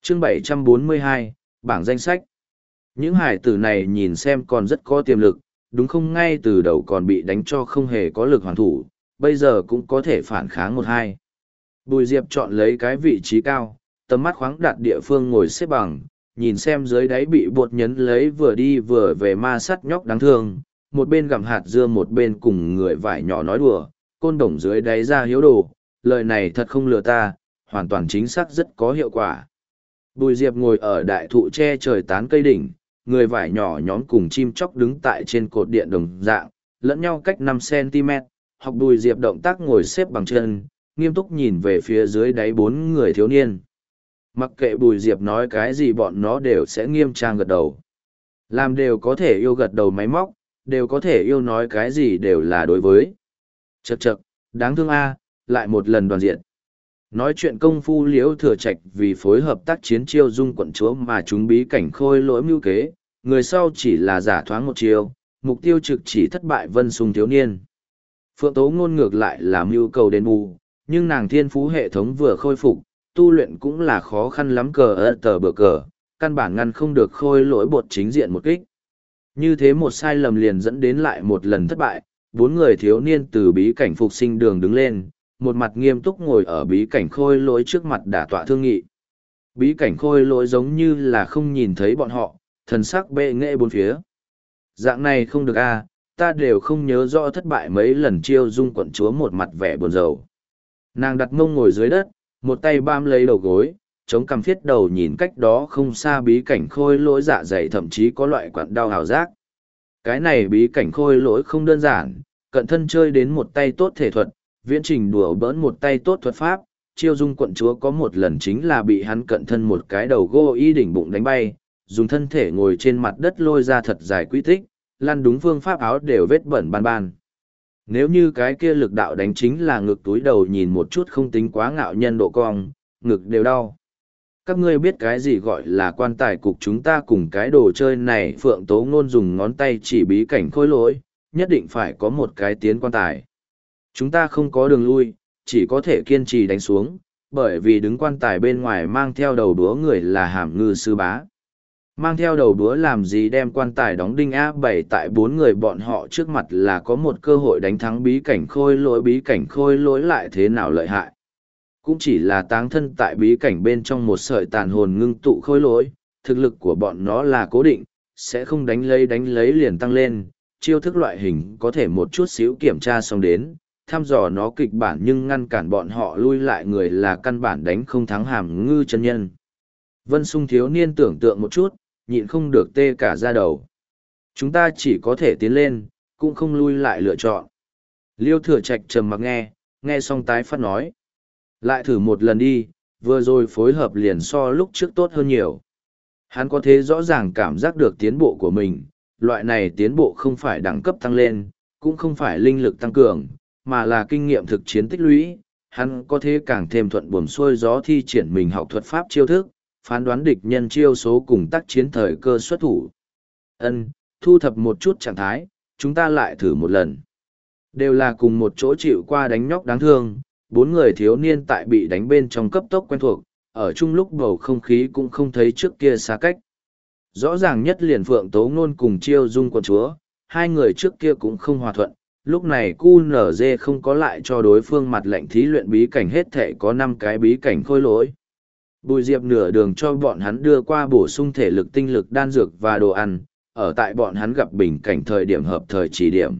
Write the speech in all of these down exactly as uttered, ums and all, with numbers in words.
Chương bảy trăm bốn mươi hai, bảng danh sách. Những hải tử này nhìn xem còn rất có tiềm lực, đúng không, ngay từ đầu còn bị đánh cho không hề có lực hoàn thủ, bây giờ cũng có thể phản kháng một hai. Bùi Diệp chọn lấy cái vị trí cao, tầm mắt khoáng đạt địa phương ngồi xếp bằng, nhìn xem dưới đáy bị bột nhấn lấy vừa đi vừa về ma sắt nhóc đáng thương, một bên gặm hạt dưa một bên cùng người vải nhỏ nói đùa, côn đồng dưới đáy ra hiếu đồ, lời này thật không lừa ta, hoàn toàn chính xác rất có hiệu quả. Bùi Diệp ngồi ở đại thụ che trời tán cây đỉnh, người vải nhỏ nhóm cùng chim chóc đứng tại trên cột điện đồng dạng, lẫn nhau cách năm xăng-ti-mét, học Bùi Diệp động tác ngồi xếp bằng chân, nghiêm túc nhìn về phía dưới đáy bốn người thiếu niên. Mặc kệ Bùi Diệp nói cái gì bọn nó đều sẽ nghiêm trang gật đầu. Làm đều có thể yêu gật đầu máy móc, đều có thể yêu nói cái gì đều là đối với. Chậc chậc, đáng thương a, lại một lần đoàn diện. Nói chuyện công phu Liễu Thừa Trạch vì phối hợp tác chiến chiêu dung quận chúa mà chúng bí cảnh khôi lỗi mưu kế, người sau chỉ là giả thoáng một chiêu, mục tiêu trực chỉ thất bại Vân Sung thiếu niên. Phượng Tố ngôn ngược lại là mưu cầu đền bù, nhưng nàng thiên phú hệ thống vừa khôi phục, tu luyện cũng là khó khăn lắm cờ ơ tờ bờ cờ, căn bản ngăn không được khôi lỗi bột chính diện một kích. Như thế một sai lầm liền dẫn đến lại một lần thất bại, bốn người thiếu niên từ bí cảnh phục sinh đường đứng lên, một mặt nghiêm túc ngồi ở bí cảnh khôi lỗi trước mặt đả tọa thương nghị. Bí cảnh khôi lỗi giống như là không nhìn thấy bọn họ, thần sắc bệ nghệ bốn phía. Dạng này không được a, ta đều không nhớ rõ thất bại mấy lần chiêu dung quận chúa một mặt vẻ buồn rầu. Nàng đặt mông ngồi dưới đất, một tay bám lấy đầu gối, chống cằm phiết đầu nhìn cách đó không xa bí cảnh khôi lỗi dạ dày thậm chí có loại quặn đau hào giác. Cái này bí cảnh khôi lỗi không đơn giản, cận thân chơi đến một tay tốt thể thuật, viễn trình đùa bỡn một tay tốt thuật pháp, chiêu dung quận chúa có một lần chính là bị hắn cận thân một cái đầu gô y đỉnh bụng đánh bay, dùng thân thể ngồi trên mặt đất lôi ra thật dài quy tích, lăn đúng phương pháp áo đều vết bẩn ban ban. Nếu như cái kia lực đạo đánh chính là ngực túi đầu nhìn một chút không tính quá ngạo nhân độ cong, ngực đều đau. Các ngươi biết cái gì gọi là quan tài cục chúng ta cùng cái đồ chơi này Phượng Tố Ngôn dùng ngón tay chỉ bí cảnh khôi lỗi, nhất định phải có một cái tiến quan tài. Chúng ta không có đường lui, chỉ có thể kiên trì đánh xuống, bởi vì đứng quan tài bên ngoài mang theo đầu đúa người là Hàm Ngư sư bá. Mang theo đầu đúa làm gì đem quan tài đóng đinh a bảy tại bốn người bọn họ trước mặt là có một cơ hội đánh thắng bí cảnh khôi lỗi bí cảnh khôi lỗi lại thế nào lợi hại. Cũng chỉ là táng thân tại bí cảnh bên trong một sợi tàn hồn ngưng tụ khôi lỗi, thực lực của bọn nó là cố định, sẽ không đánh lấy đánh lấy liền tăng lên, chiêu thức loại hình có thể một chút xíu kiểm tra xong đến, thăm dò nó kịch bản nhưng ngăn cản bọn họ lui lại người là căn bản đánh không thắng Hàm Ngư chân nhân. Vân Sung thiếu niên tưởng tượng một chút, nhịn không được tê cả da đầu. Chúng ta chỉ có thể tiến lên, cũng không lui lại lựa chọn. Liêu Thừa Trạch trầm mặc nghe, nghe xong tái phát nói. Lại thử một lần đi, vừa rồi phối hợp liền so lúc trước tốt hơn nhiều. Hắn có thế rõ ràng cảm giác được tiến bộ của mình, loại này tiến bộ không phải đẳng cấp tăng lên, cũng không phải linh lực tăng cường, mà là kinh nghiệm thực chiến tích lũy. Hắn có thế càng thêm thuận buồm xuôi gió thi triển mình học thuật pháp chiêu thức, phán đoán địch nhân chiêu số cùng tác chiến thời cơ xuất thủ. Ân, thu thập một chút trạng thái, chúng ta lại thử một lần. Đều là cùng một chỗ chịu qua đánh nhóc đáng thương, bốn người thiếu niên tại bị đánh bên trong cấp tốc quen thuộc, ở chung lúc bầu không khí cũng không thấy trước kia xa cách. Rõ ràng nhất liền Phượng Tố Ngôn cùng chiêu dung quận chúa, hai người trước kia cũng không hòa thuận, lúc này cu nở dê không có lại cho đối phương mặt lệnh thí luyện bí cảnh hết thể có năm cái bí cảnh khôi lỗi. Bùi Diệp nửa đường cho bọn hắn đưa qua bổ sung thể lực tinh lực đan dược và đồ ăn, ở tại bọn hắn gặp bình cảnh thời điểm hợp thời chỉ điểm.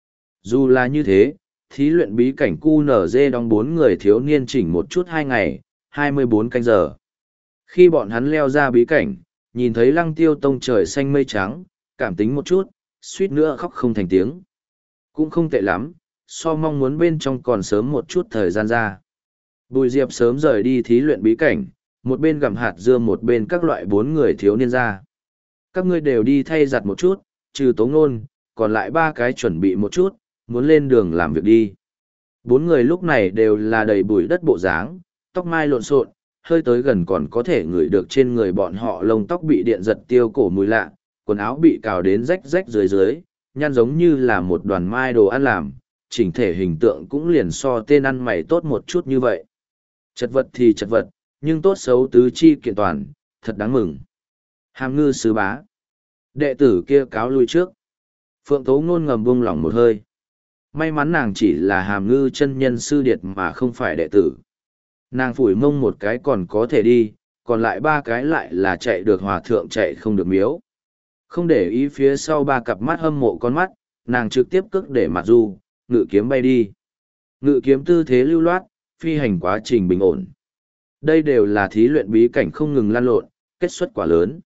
Dù là như thế, thí luyện bí cảnh cu nở dê đóng bốn người thiếu niên chỉnh một chút hai ngày, hai mươi bốn canh giờ. Khi bọn hắn leo ra bí cảnh, nhìn thấy Lăng Tiêu Tông trời xanh mây trắng, cảm tính một chút, suýt nữa khóc không thành tiếng. Cũng không tệ lắm, so mong muốn bên trong còn sớm một chút thời gian ra. Bùi Diệp sớm rời đi thí luyện bí cảnh, một bên gặm hạt dưa một bên các loại bốn người thiếu niên ra. Các ngươi đều đi thay giặt một chút, trừ Tố Ngôn, còn lại ba cái chuẩn bị một chút, muốn lên đường làm việc đi. Bốn người lúc này đều là đầy bụi đất bộ dáng, tóc mai lộn xộn, hơi tới gần còn có thể ngửi được trên người bọn họ lông tóc bị điện giật tiêu cổ mùi lạ, quần áo bị cào đến rách rách dưới dưới, nhăn giống như là một đoàn mai đồ ăn làm, chỉnh thể hình tượng cũng liền so tên ăn mày tốt một chút như vậy. Chật vật thì chật vật, nhưng tốt xấu tứ chi kiện toàn, thật đáng mừng. Hàm ngư sứ bá. Đệ tử kia cáo lui trước. Phượng Tố Ngôn ngầm buông lỏng một hơi. May mắn nàng chỉ là hàm ngư chân nhân sư điệt mà không phải đệ tử. Nàng phủi mông một cái còn có thể đi, còn lại ba cái lại là chạy được hòa thượng chạy không được miếu. Không để ý phía sau ba cặp mắt hâm mộ con mắt, nàng trực tiếp cước để mặt du, ngự kiếm bay đi. Ngự kiếm tư thế lưu loát, phi hành quá trình bình ổn. Đây đều là thí luyện bí cảnh không ngừng lan lộn, kết xuất quả lớn.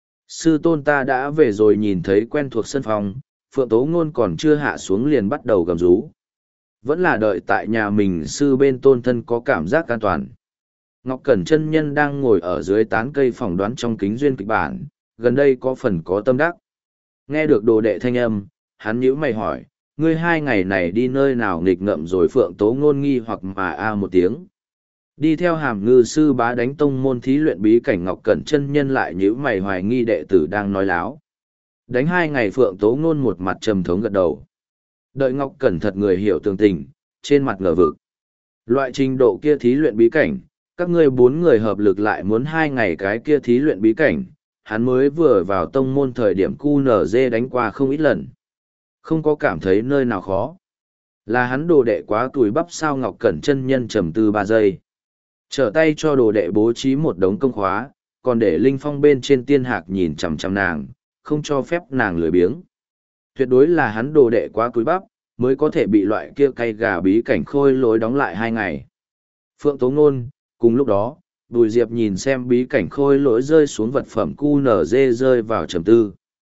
Sư tôn ta đã về rồi, nhìn thấy quen thuộc sân phòng, Phượng Tố Ngôn còn chưa hạ xuống liền bắt đầu gầm rú. Vẫn là đợi tại nhà mình sư bên tôn thân có cảm giác an toàn. Ngọc Cẩn chân nhân đang ngồi ở dưới tán cây phỏng đoán trong kính duyên kịch bản, gần đây có phần có tâm đắc. Nghe được đồ đệ thanh âm, hắn nhíu mày hỏi, ngươi hai ngày này đi nơi nào nghịch ngợm rồi? Phượng Tố Ngôn nghi hoặc mà a một tiếng. Đi theo hàm ngư sư bá đánh tông môn thí luyện bí cảnh. Ngọc Cẩn chân nhân lại nhíu mày hoài nghi đệ tử đang nói láo. Đánh hai ngày. Phượng Tố Ngôn một mặt trầm thống gật đầu. Đợi Ngọc Cẩn thật người hiểu tường tình, trên mặt ngờ vực. Loại trình độ kia thí luyện bí cảnh, các ngươi bốn người hợp lực lại muốn hai ngày cái kia thí luyện bí cảnh, hắn mới vừa vào tông môn thời điểm cu nở dê đánh qua không ít lần. Không có cảm thấy nơi nào khó. Là hắn đồ đệ quá tuổi bắp sao? Ngọc Cẩn chân nhân trầm tư ba giây. Trở tay cho đồ đệ bố trí một đống công khóa, còn để Linh Phong bên trên tiên hạc nhìn chằm chằm nàng, không cho phép nàng lười biếng. Tuyệt đối là hắn đồ đệ quá cúi bắp, mới có thể bị loại kia cay gà bí cảnh khôi lối đóng lại hai ngày. Phượng Tố Ngôn, cùng lúc đó, Bùi Diệp nhìn xem bí cảnh khôi lỗi rơi xuống vật phẩm cu nở dê rơi vào trầm tư.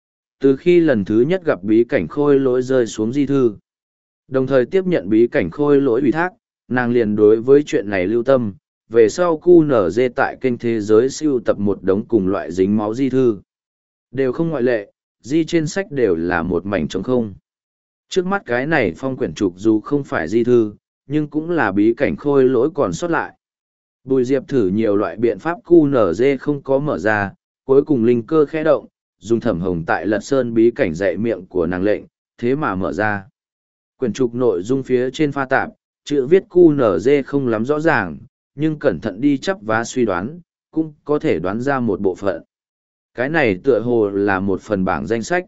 Từ khi lần thứ nhất gặp bí cảnh khôi lỗi rơi xuống di thư, đồng thời tiếp nhận bí cảnh khôi lỗi ủy thác, nàng liền đối với chuyện này lưu tâm. Về sau cu nở dê tại kênh thế giới siêu tập một đống cùng loại dính máu di thư. Đều không ngoại lệ, di trên sách đều là một mảnh trống không. Trước mắt cái này phong quyển trục dù không phải di thư, nhưng cũng là bí cảnh khôi lỗi còn sót lại. Bùi Diệp thử nhiều loại biện pháp cu nở dê không có mở ra, cuối cùng linh cơ khẽ động, dùng thẩm hồng tại lật sơn bí cảnh dạy miệng của nàng lệnh, thế mà mở ra. Quyển trục nội dung phía trên pha tạp, chữ viết cu nở dê không lắm rõ ràng, nhưng cẩn thận đi chắp vá suy đoán, cũng có thể đoán ra một bộ phận. Cái này tựa hồ là một phần bảng danh sách.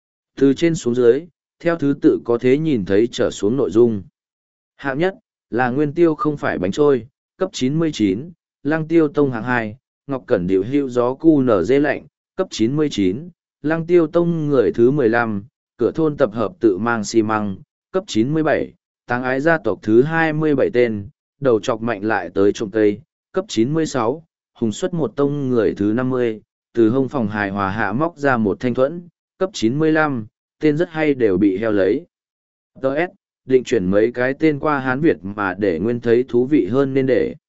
Từ trên xuống dưới, theo thứ tự có thể nhìn thấy trở xuống nội dung. Hạng nhất, là nguyên tiêu không phải bánh trôi, cấp chín mươi chín, lăng tiêu tông hạng hai, Ngọc Cẩn điệu hữu gió cu nở dê lạnh, cấp chín mươi chín, lăng tiêu tông người thứ mười lăm, cửa thôn tập hợp tự mang xi măng, cấp chín mươi bảy, táng ái gia tộc thứ hai mươi bảy tên, đầu chọc mạnh lại tới trộm cây, cấp chín mươi sáu, hùng xuất một tông người thứ năm mươi, từ hông phòng hài hòa hạ móc ra một thanh thuẫn, cấp chín mươi lăm, tên rất hay đều bị heo lấy. Đợt, định chuyển mấy cái tên qua Hán Việt mà để nguyên thấy thú vị hơn nên để.